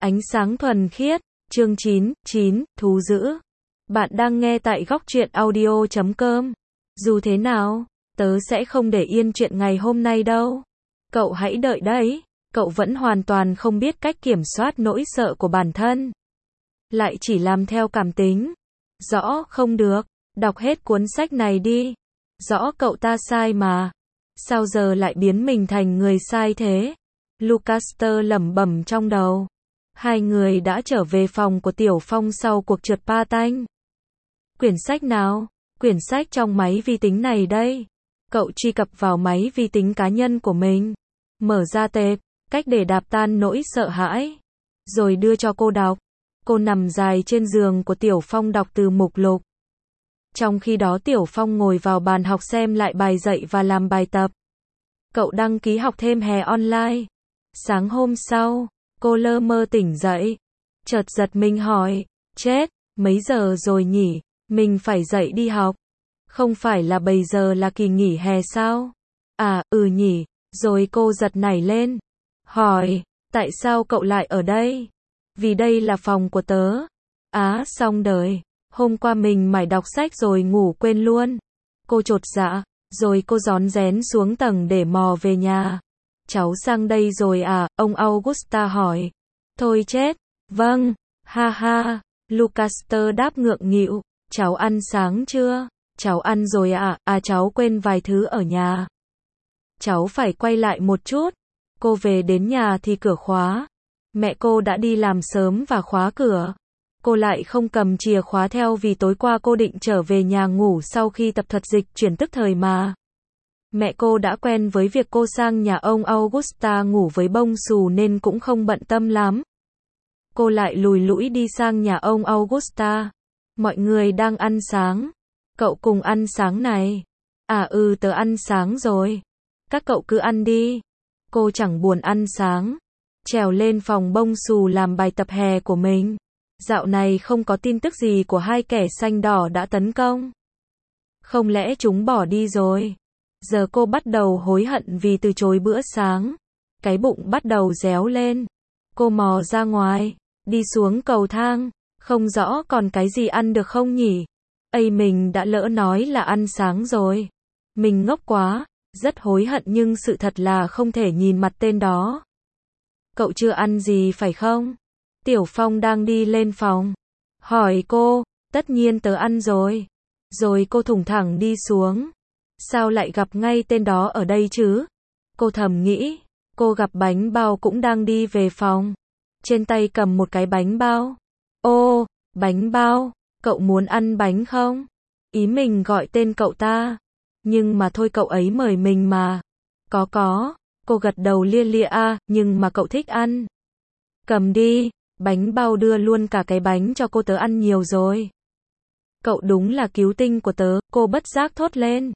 Ánh sáng thuần khiết, chương 9, thú dữ. Bạn đang nghe tại góc truyện audio.com. Dù thế nào, tớ sẽ không để yên chuyện ngày hôm nay đâu. Cậu hãy đợi đấy, cậu vẫn hoàn toàn không biết cách kiểm soát nỗi sợ của bản thân. Lại chỉ làm theo cảm tính. Rõ, không được, đọc hết cuốn sách này đi. Rõ cậu ta sai mà. Sao giờ lại biến mình thành người sai thế? Lucaster lẩm bẩm trong đầu. Hai người đã trở về phòng của Tiểu Phong sau cuộc trượt patin. Quyển sách nào? Quyển sách trong máy vi tính này đây. Cậu truy cập vào máy vi tính cá nhân của mình. Mở ra tệp, cách để đạp tan nỗi sợ hãi. Rồi đưa cho cô đọc. Cô nằm dài trên giường của Tiểu Phong đọc từ mục lục. Trong khi đó Tiểu Phong ngồi vào bàn học xem lại bài dạy và làm bài tập. Cậu đăng ký học thêm hè online. Sáng hôm sau, cô lơ mơ tỉnh dậy. Chợt giật mình hỏi, chết, mấy giờ rồi nhỉ? Mình phải dậy đi học. Không phải là bây giờ là kỳ nghỉ hè sao? À, nhỉ. Rồi cô giật nảy lên. Hỏi, tại sao cậu lại ở đây? Vì đây là phòng của tớ. Xong đời. Hôm qua mình mải đọc sách rồi ngủ quên luôn. Cô chột dạ, rồi cô rón rén xuống tầng để mò về nhà. Cháu sang đây rồi à? Ông Augusta hỏi. Thôi chết. Vâng. Ha ha. Lucaster đáp ngượng nghịu. Cháu ăn sáng chưa? Cháu ăn rồi ạ. Cháu quên vài thứ ở nhà. Cháu phải quay lại một chút. Cô về đến nhà thì cửa khóa. Mẹ cô đã đi làm sớm và khóa cửa. Cô lại không cầm chìa khóa theo vì tối qua cô định trở về nhà ngủ sau khi tập thuật dịch chuyển tức thời mà. Mẹ cô đã quen với việc cô sang nhà ông Augusta ngủ với bông xù nên cũng không bận tâm lắm. Cô lại lùi lũi đi sang nhà ông Augusta. Mọi người đang ăn sáng. Cậu cùng ăn sáng này. Tớ ăn sáng rồi. Các cậu cứ ăn đi. Cô chẳng buồn ăn sáng. Trèo lên phòng bông xù làm bài tập hè của mình. Dạo này không có tin tức gì của hai kẻ xanh đỏ đã tấn công. Không lẽ chúng bỏ đi rồi? Giờ cô bắt đầu hối hận vì từ chối bữa sáng. Cái bụng bắt đầu réo lên. Cô mò ra ngoài, đi xuống cầu thang. Không rõ còn cái gì ăn được không nhỉ? Mình đã lỡ nói là ăn sáng rồi. Mình ngốc quá, rất hối hận nhưng sự thật là không thể nhìn mặt tên đó. Cậu chưa ăn gì phải không? Tiểu Phong đang đi lên phòng. Hỏi cô, tất nhiên tớ ăn rồi. Rồi cô thủng thẳng đi xuống. Sao lại gặp ngay tên đó ở đây chứ? Cô thầm nghĩ. Cô gặp bánh bao cũng đang đi về phòng. Trên tay cầm một cái bánh bao. Ô, bánh bao, cậu muốn ăn bánh không? Ý mình gọi tên cậu ta. Nhưng mà thôi cậu ấy mời mình mà. Có. Cô gật đầu lia lịa nhưng mà cậu thích ăn. Cầm đi, bánh bao đưa luôn cả cái bánh cho cô, tớ ăn nhiều rồi. Cậu đúng là cứu tinh của tớ, cô bất giác thốt lên.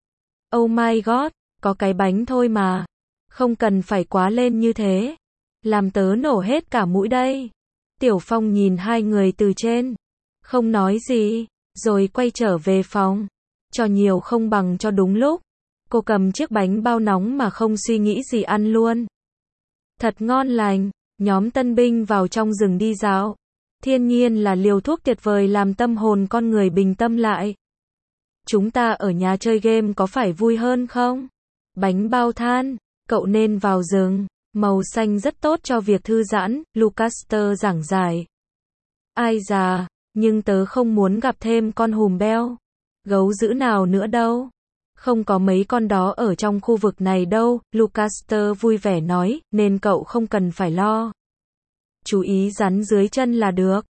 Oh my god, có cái bánh thôi mà. Không cần phải quá lên như thế. Làm tớ nổ hết cả mũi đây. Tiểu Phong nhìn hai người từ trên. Không nói gì, rồi quay trở về phòng. Cho nhiều không bằng cho đúng lúc. Cô cầm chiếc bánh bao nóng mà không suy nghĩ gì ăn luôn. Thật ngon lành, nhóm tân binh vào trong rừng đi dạo. Thiên nhiên là liều thuốc tuyệt vời làm tâm hồn con người bình tâm lại. Chúng ta ở nhà chơi game có phải vui hơn không? Bánh bao than, cậu nên vào rừng. Màu xanh rất tốt cho việc thư giãn, Lucaster giảng giải. Ai già, nhưng tớ không muốn gặp thêm con hùm beo. Gấu dữ nào nữa đâu. Không có mấy con đó ở trong khu vực này đâu, Lucaster vui vẻ nói, nên cậu không cần phải lo. Chú ý rắn dưới chân là được.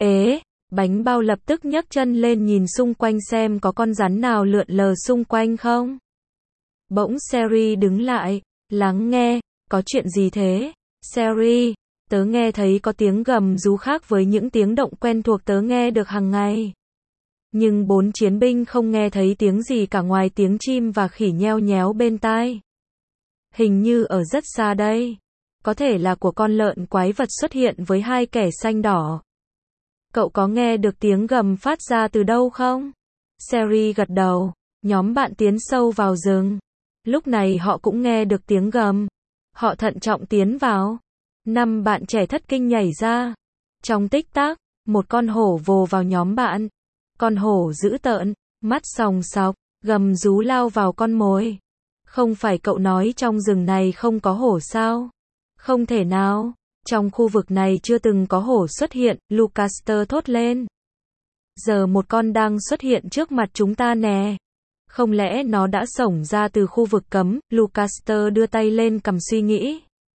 Bánh bao lập tức nhấc chân lên nhìn xung quanh xem có con rắn nào lượn lờ xung quanh không. Bỗng Sherry đứng lại, lắng nghe, có chuyện gì thế? Sherry, tớ nghe thấy có tiếng gầm rú khác với những tiếng động quen thuộc tớ nghe được hàng ngày. Nhưng 4 chiến binh không nghe thấy tiếng gì cả ngoài tiếng chim và khỉ nheo nhéo bên tai. Hình như ở rất xa đây. Có thể là của con lợn quái vật xuất hiện với hai kẻ xanh đỏ. Cậu có nghe được tiếng gầm phát ra từ đâu không? Sherry gật đầu. Nhóm bạn tiến sâu vào rừng. Lúc này họ cũng nghe được tiếng gầm. Họ thận trọng tiến vào. Năm bạn trẻ thất kinh nhảy ra. Trong tích tắc, một con hổ vồ vào nhóm bạn. Con hổ dữ tợn, mắt sòng sọc, gầm rú lao vào con mồi. Không phải cậu nói trong rừng này không có hổ sao? Không thể nào, trong khu vực này chưa từng có hổ xuất hiện, Lucaster thốt lên. Giờ một con đang xuất hiện trước mặt chúng ta nè. Không lẽ nó đã xổng ra từ khu vực cấm, Lucaster đưa tay lên cầm suy nghĩ.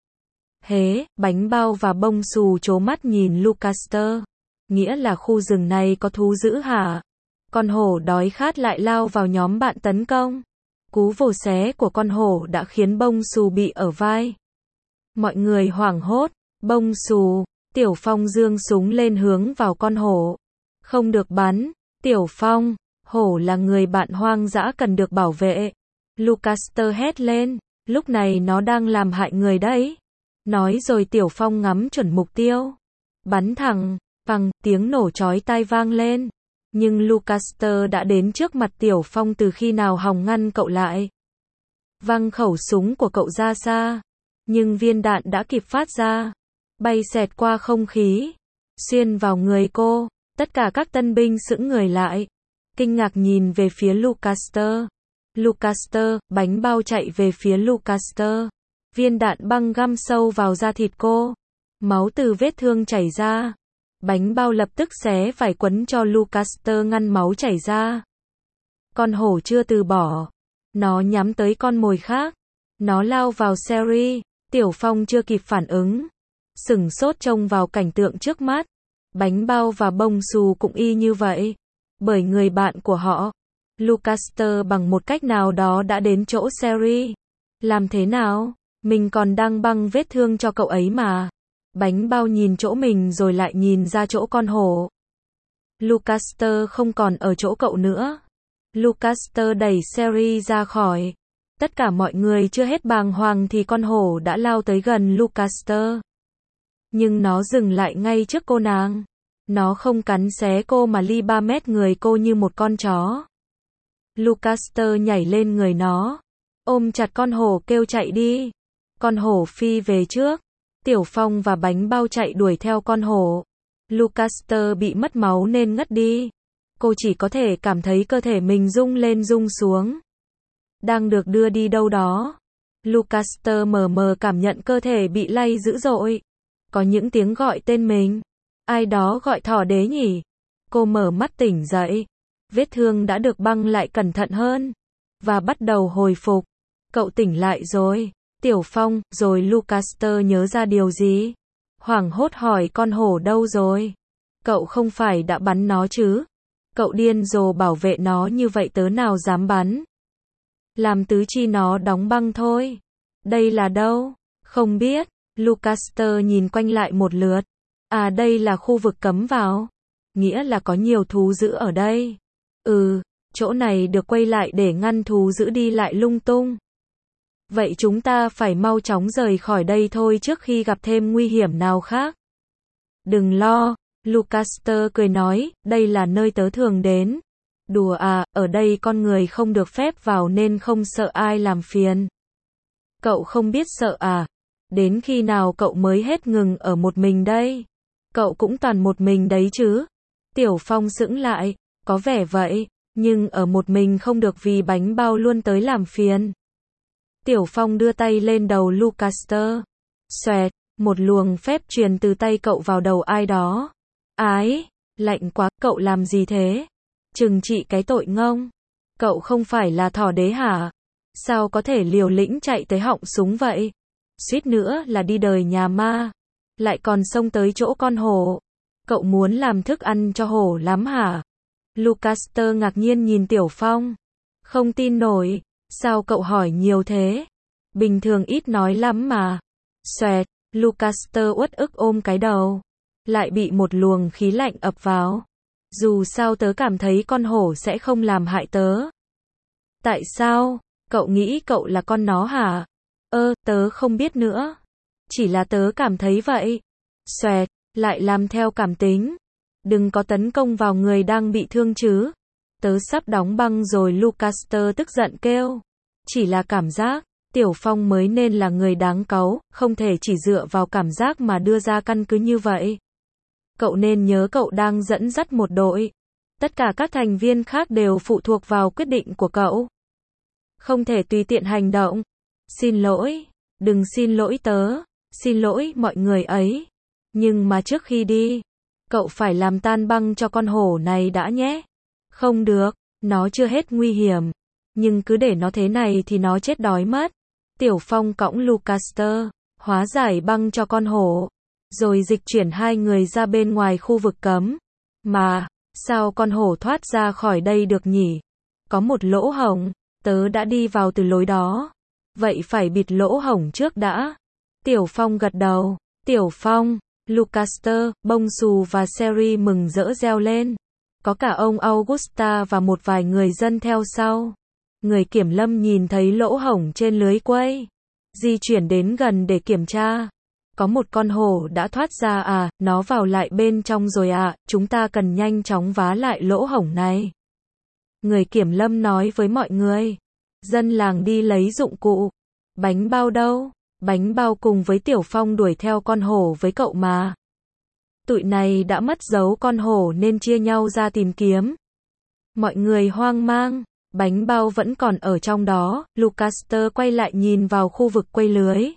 Hế, bánh bao và bông xù trố mắt nhìn Lucaster. Nghĩa là khu rừng này có thú dữ hả? Con hổ đói khát lại lao vào nhóm bạn tấn công. Cú vồ xé của con hổ đã khiến bông xù bị ở vai. Mọi người hoảng hốt, bông xù, Tiểu Phong giương súng lên hướng vào con hổ. Không được bắn, Tiểu Phong, hổ là người bạn hoang dã cần được bảo vệ. Lucaster hét lên, lúc này nó đang làm hại người đấy. Nói rồi Tiểu Phong ngắm chuẩn mục tiêu. Bắn thẳng, phăng, tiếng nổ chói tai vang lên. Nhưng Lucaster đã đến trước mặt Tiểu Phong từ khi nào hòng ngăn cậu lại. Văng khẩu súng của cậu ra xa. Nhưng viên đạn đã kịp phát ra. Bay xẹt qua không khí. Xuyên vào người cô. Tất cả các tân binh sững người lại. Kinh ngạc nhìn về phía Lucaster. Lucaster, bánh bao chạy về phía Lucaster. Viên đạn băng găm sâu vào da thịt cô. Máu từ vết thương chảy ra. Bánh bao lập tức xé vải quấn cho Lucaster ngăn máu chảy ra. Con hổ chưa từ bỏ. Nó nhắm tới con mồi khác. Nó lao vào Sherry. Tiểu Phong chưa kịp phản ứng. Sửng sốt trông vào cảnh tượng trước mắt. Bánh bao và bông xù cũng y như vậy. Bởi người bạn của họ, Lucaster bằng một cách nào đó đã đến chỗ Sherry. Làm thế nào? Mình còn đang băng vết thương cho cậu ấy mà. Bánh bao nhìn chỗ mình rồi lại nhìn ra chỗ con hổ. Lucaster không còn ở chỗ cậu nữa. Lucaster đẩy Sherry ra khỏi. Tất cả mọi người chưa hết bàng hoàng thì con hổ đã lao tới gần Lucaster. Nhưng nó dừng lại ngay trước cô nàng. Nó không cắn xé cô mà ly 3 mét người cô như một con chó. Lucaster nhảy lên người nó. Ôm chặt con hổ kêu chạy đi. Con hổ phi về trước. Tiểu Phong và bánh bao chạy đuổi theo con hổ. Lucaster bị mất máu nên ngất đi. Cô chỉ có thể cảm thấy cơ thể mình rung lên rung xuống. Đang được đưa đi đâu đó. Lucaster mờ mờ cảm nhận cơ thể bị lay dữ dội. Có những tiếng gọi tên mình. Ai đó gọi Thỏ Đế nhỉ? Cô mở mắt tỉnh dậy. Vết thương đã được băng lại cẩn thận hơn. Và bắt đầu hồi phục. Cậu tỉnh lại rồi. Tiểu Phong, rồi Lucaster nhớ ra điều gì? Hoảng hốt hỏi con hổ đâu rồi? Cậu không phải đã bắn nó chứ? Cậu điên rồ bảo vệ nó như vậy tớ nào dám bắn. Làm tứ chi nó đóng băng thôi. Đây là đâu? Không biết. Lucaster nhìn quanh lại một lượt. À đây là khu vực cấm vào. Nghĩa là có nhiều thú dữ ở đây. Chỗ này được quay lại để ngăn thú dữ đi lại lung tung. Vậy chúng ta phải mau chóng rời khỏi đây thôi trước khi gặp thêm nguy hiểm nào khác. Đừng lo, Lucaster cười nói, đây là nơi tớ thường đến. Đùa à, ở đây con người không được phép vào nên không sợ ai làm phiền. Cậu không biết sợ à? Đến khi nào cậu mới hết ngừng ở một mình đây? Cậu cũng toàn một mình đấy chứ? Tiểu Phong sững lại, có vẻ vậy, nhưng ở một mình không được vì bánh bao luôn tới làm phiền. Tiểu Phong đưa tay lên đầu Lucaster. Xoẹt, một luồng phép truyền từ tay cậu vào đầu ai đó. Ái, lạnh quá, cậu làm gì thế? Trừng trị cái tội ngông. Cậu không phải là Thỏ Đế hả? Sao có thể liều lĩnh chạy tới họng súng vậy? Suýt nữa là đi đời nhà ma. Lại còn xông tới chỗ con hổ. Cậu muốn làm thức ăn cho hổ lắm hả? Lucaster ngạc nhiên nhìn Tiểu Phong. Không tin nổi. Sao cậu hỏi nhiều thế? Bình thường ít nói lắm mà. Xoẹt, Lucaster uất ức ôm cái đầu. Lại bị một luồng khí lạnh ập vào. Dù sao tớ cảm thấy con hổ sẽ không làm hại tớ. Tại sao? Cậu nghĩ cậu là con nó hả? Tớ không biết nữa. Chỉ là tớ cảm thấy vậy. Xoẹt, lại làm theo cảm tính. Đừng có tấn công vào người đang bị thương chứ. Tớ sắp đóng băng rồi, Lucaster tức giận kêu. Chỉ là cảm giác. Tiểu Phong mới nên là người đáng cáu, không thể chỉ dựa vào cảm giác mà đưa ra căn cứ như vậy. Cậu nên nhớ cậu đang dẫn dắt một đội. Tất cả các thành viên khác đều phụ thuộc vào quyết định của cậu. Không thể tùy tiện hành động. Xin lỗi, đừng xin lỗi tớ, xin lỗi mọi người ấy. Nhưng mà trước khi đi, cậu phải làm tan băng cho con hổ này đã nhé. Không được, nó chưa hết nguy hiểm. Nhưng cứ để nó thế này thì nó chết đói mất. Tiểu Phong cõng Lucaster, hóa giải băng cho con hổ. Rồi dịch chuyển hai người ra bên ngoài khu vực cấm. Mà, sao con hổ thoát ra khỏi đây được nhỉ? Có một lỗ hổng, tớ đã đi vào từ lối đó. Vậy phải bịt lỗ hổng trước đã. Tiểu Phong gật đầu. Tiểu Phong, Lucaster, Bông Xù và Sherry mừng rỡ reo lên. Có cả ông Augusta và một vài người dân theo sau. Người kiểm lâm nhìn thấy lỗ hổng trên lưới quay. Di chuyển đến gần để kiểm tra. Có một con hổ đã thoát ra à, nó vào lại bên trong rồi à, chúng ta cần nhanh chóng vá lại lỗ hổng này. Người kiểm lâm nói với mọi người. Dân làng đi lấy dụng cụ. Bánh bao đâu? Bánh bao cùng với Tiểu Phong đuổi theo con hổ với cậu mà. Tụi này đã mất dấu con hổ nên chia nhau ra tìm kiếm. Mọi người hoang mang. Bánh bao vẫn còn ở trong đó. Lucaster quay lại nhìn vào khu vực quây lưới.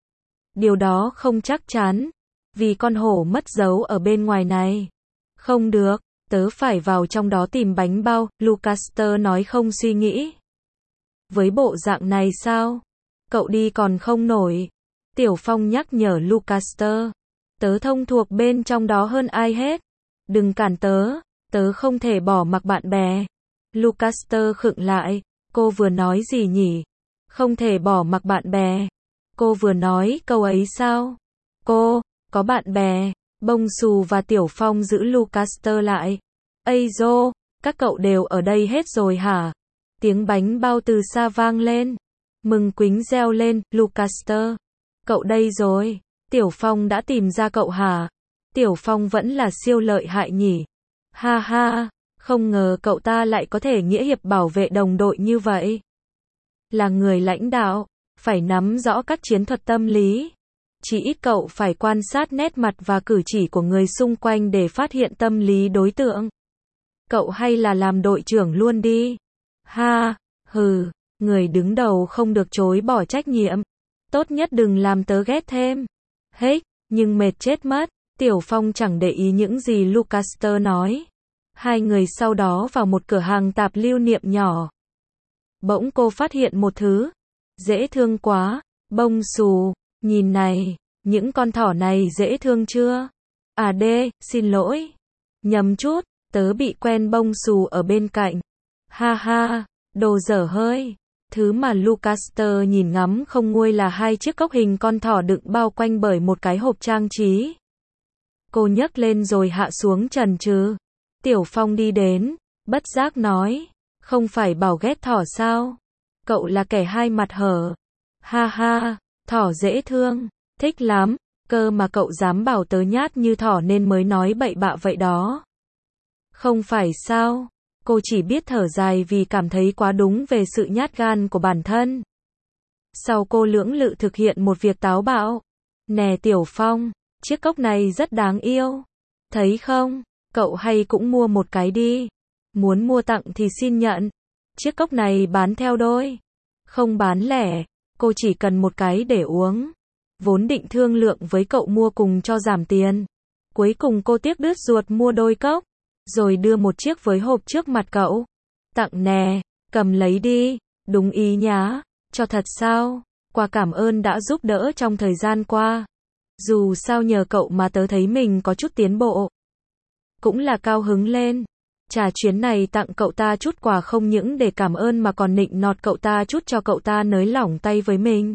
Điều đó không chắc chắn. Vì con hổ mất dấu ở bên ngoài này. Không được, tớ phải vào trong đó tìm bánh bao. Lucaster nói không suy nghĩ. Với bộ dạng này sao? Cậu đi còn không nổi. Tiểu Phong nhắc nhở Lucaster. Tớ thông thuộc bên trong đó hơn ai hết. Đừng cản tớ. Tớ không thể bỏ mặc bạn bè. Lucaster khựng lại. Cô vừa nói gì nhỉ? Không thể bỏ mặc bạn bè. Cô vừa nói câu ấy sao? Cô, có bạn bè. Bông Xù và Tiểu Phong giữ Lucaster lại. Ây dô, các cậu đều ở đây hết rồi hả? Tiếng bánh bao từ xa vang lên. Mừng quính reo lên, Lucaster. Cậu đây rồi. Tiểu Phong đã tìm ra cậu hả? Tiểu Phong vẫn là siêu lợi hại nhỉ? Ha ha, không ngờ cậu ta lại có thể nghĩa hiệp bảo vệ đồng đội như vậy. Là người lãnh đạo, phải nắm rõ các chiến thuật tâm lý. Chỉ ít cậu phải quan sát nét mặt và cử chỉ của người xung quanh để phát hiện tâm lý đối tượng. Cậu hay là làm đội trưởng luôn đi. Ha, hừ, người đứng đầu không được chối bỏ trách nhiệm. Tốt nhất đừng làm tớ ghét thêm. Hết, nhưng mệt chết mất. Tiểu Phong chẳng để ý những gì Lucaster nói. Hai người sau đó vào một cửa hàng tạp lưu niệm nhỏ. Bỗng cô phát hiện một thứ. Dễ thương quá. Bông Xù, nhìn này, những con thỏ này dễ thương chưa? À đê, xin lỗi. Nhầm chút, tớ bị quen Bông Xù ở bên cạnh. Ha ha, đồ dở hơi. Thứ mà Lucaster nhìn ngắm không nguôi là hai chiếc cốc hình con thỏ đựng bao quanh bởi một cái hộp trang trí. Cô nhấc lên rồi hạ xuống chần chừ. Tiểu Phong đi đến, bất giác nói, không phải bảo ghét thỏ sao? Cậu là kẻ hai mặt hở. Ha ha, thỏ dễ thương, thích lắm, cơ mà cậu dám bảo tớ nhát như thỏ nên mới nói bậy bạ vậy đó. Không phải sao? Cô chỉ biết thở dài vì cảm thấy quá đúng về sự nhát gan của bản thân. Sau cô lưỡng lự thực hiện một việc táo bạo. Nè Tiểu Phong, chiếc cốc này rất đáng yêu. Thấy không, cậu hay cũng mua một cái đi. Muốn mua tặng thì xin nhận. Chiếc cốc này bán theo đôi. Không bán lẻ, cô chỉ cần một cái để uống. Vốn định thương lượng với cậu mua cùng cho giảm tiền. Cuối cùng cô tiếc đứt ruột mua đôi cốc. Rồi đưa một chiếc với hộp trước mặt cậu. Tặng nè, cầm lấy đi, đúng ý nhá, cho thật sao, quà cảm ơn đã giúp đỡ trong thời gian qua. Dù sao nhờ cậu mà tớ thấy mình có chút tiến bộ. Cũng là cao hứng lên. Trả chuyến này tặng cậu ta chút quà không những để cảm ơn mà còn nịnh nọt cậu ta chút cho cậu ta nới lỏng tay với mình.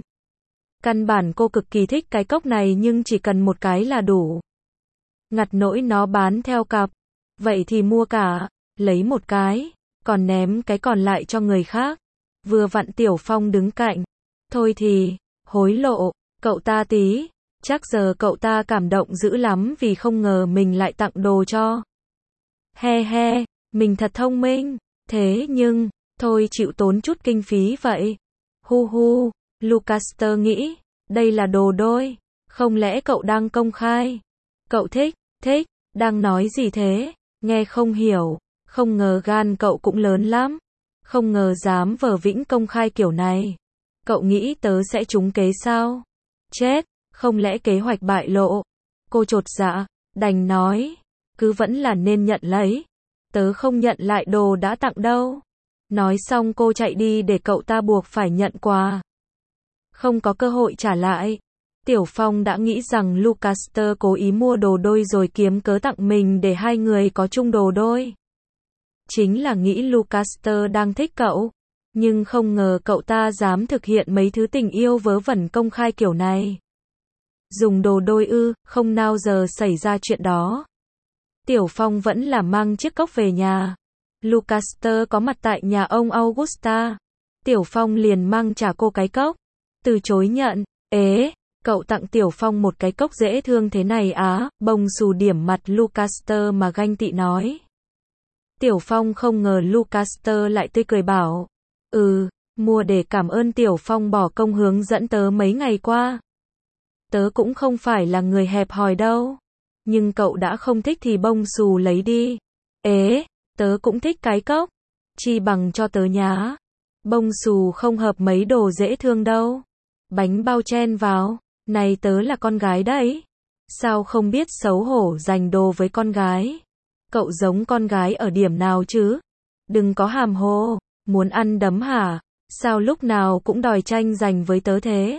Căn bản cô cực kỳ thích cái cốc này nhưng chỉ cần một cái là đủ. Ngặt nỗi nó bán theo cặp. Vậy thì mua cả, lấy một cái, còn ném cái còn lại cho người khác. Vừa vặn Tiểu Phong đứng cạnh. Thôi thì, hối lộ, cậu ta tí. Chắc giờ cậu ta cảm động dữ lắm vì không ngờ mình lại tặng đồ cho. He he, mình thật thông minh. Thế nhưng, thôi chịu tốn chút kinh phí vậy. Hu hu, Lucaster nghĩ, đây là đồ đôi, không lẽ cậu đang công khai? Cậu thích, đang nói gì thế? Nghe không hiểu, không ngờ gan cậu cũng lớn lắm, không ngờ dám vờ vĩnh công khai kiểu này. Cậu nghĩ tớ sẽ trúng kế sao? Chết, không lẽ kế hoạch bại lộ? Cô chột dạ, đành nói, cứ vẫn là nên nhận lấy. Tớ không nhận lại đồ đã tặng đâu. Nói xong cô chạy đi để cậu ta buộc phải nhận quà. Không có cơ hội trả lại. Tiểu Phong đã nghĩ rằng Lucaster cố ý mua đồ đôi rồi kiếm cớ tặng mình để hai người có chung đồ đôi. Chính là nghĩ Lucaster đang thích cậu. Nhưng không ngờ cậu ta dám thực hiện mấy thứ tình yêu vớ vẩn công khai kiểu này. Dùng đồ đôi ư, không nào giờ xảy ra chuyện đó. Tiểu Phong vẫn là mang chiếc cốc về nhà. Lucaster có mặt tại nhà ông Augusta. Tiểu Phong liền mang trả cô cái cốc. Từ chối nhận, ế, cậu tặng Tiểu Phong một cái cốc dễ thương thế này á, bông xù điểm mặt Lucaster mà ganh tị nói. Tiểu Phong không ngờ Lucaster lại tươi cười bảo, mua để cảm ơn Tiểu Phong bỏ công hướng dẫn tớ mấy ngày qua. Tớ cũng không phải là người hẹp hòi đâu. Nhưng cậu đã không thích thì bông xù lấy đi. Ế, tớ cũng thích cái cốc. Chi bằng cho tớ nhá. Bông xù không hợp mấy đồ dễ thương đâu. Bánh bao chen vào. Này tớ là con gái đấy. Sao không biết xấu hổ giành đồ với con gái? Cậu giống con gái ở điểm nào chứ? Đừng có hàm hồ. Muốn ăn đấm hả? Sao lúc nào cũng đòi tranh giành với tớ thế?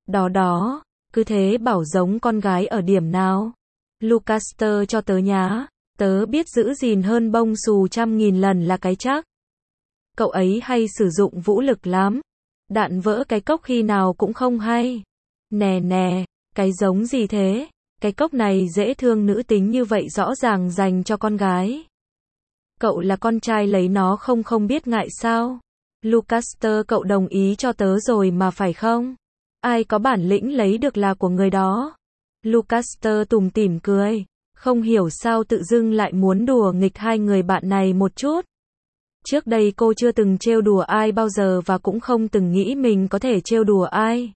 Đó, cứ thế bảo giống con gái ở điểm nào? Lucaster cho tớ nhá. Tớ biết giữ gìn hơn bông xù 100.000 lần là cái chắc. Cậu ấy hay sử dụng vũ lực lắm. Đạn vỡ cái cốc khi nào cũng không hay. Nè, cái giống gì thế? Cái cốc này dễ thương nữ tính như vậy rõ ràng dành cho con gái. Cậu là con trai lấy nó không biết ngại sao? Lucaster cậu đồng ý cho tớ rồi mà phải không? Ai có bản lĩnh lấy được là của người đó. Lucaster tủm tỉm cười. Không hiểu sao tự dưng lại muốn đùa nghịch hai người bạn này một chút. Trước đây cô chưa từng trêu đùa ai bao giờ và cũng không từng nghĩ mình có thể trêu đùa ai.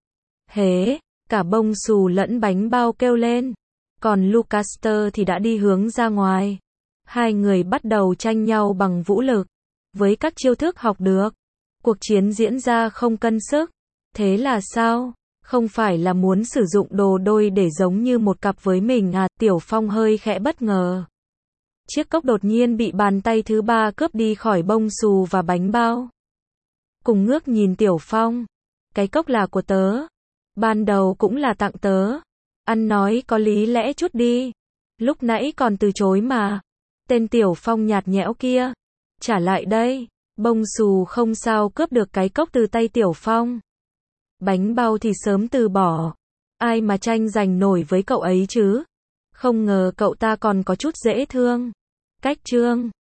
Hế, cả bông xù lẫn bánh bao kêu lên. Còn Lucaster thì đã đi hướng ra ngoài. Hai người bắt đầu tranh nhau bằng vũ lực. Với các chiêu thức học được. Cuộc chiến diễn ra không cân sức. Thế là sao? Không phải là muốn sử dụng đồ đôi để giống như một cặp với mình à? Tiểu Phong hơi khẽ bất ngờ. Chiếc cốc đột nhiên bị bàn tay thứ ba cướp đi khỏi bông xù và bánh bao. Cùng ngước nhìn Tiểu Phong. Cái cốc là của tớ. Ban đầu cũng là tặng tớ. Ăn nói có lý lẽ chút đi. Lúc nãy còn từ chối mà. Tên Tiểu Phong nhạt nhẽo kia. Trả lại đây. Bông xù không sao cướp được cái cốc từ tay Tiểu Phong. Bánh bao thì sớm từ bỏ. Ai mà tranh giành nổi với cậu ấy chứ? Không ngờ cậu ta còn có chút dễ thương. Cách trương.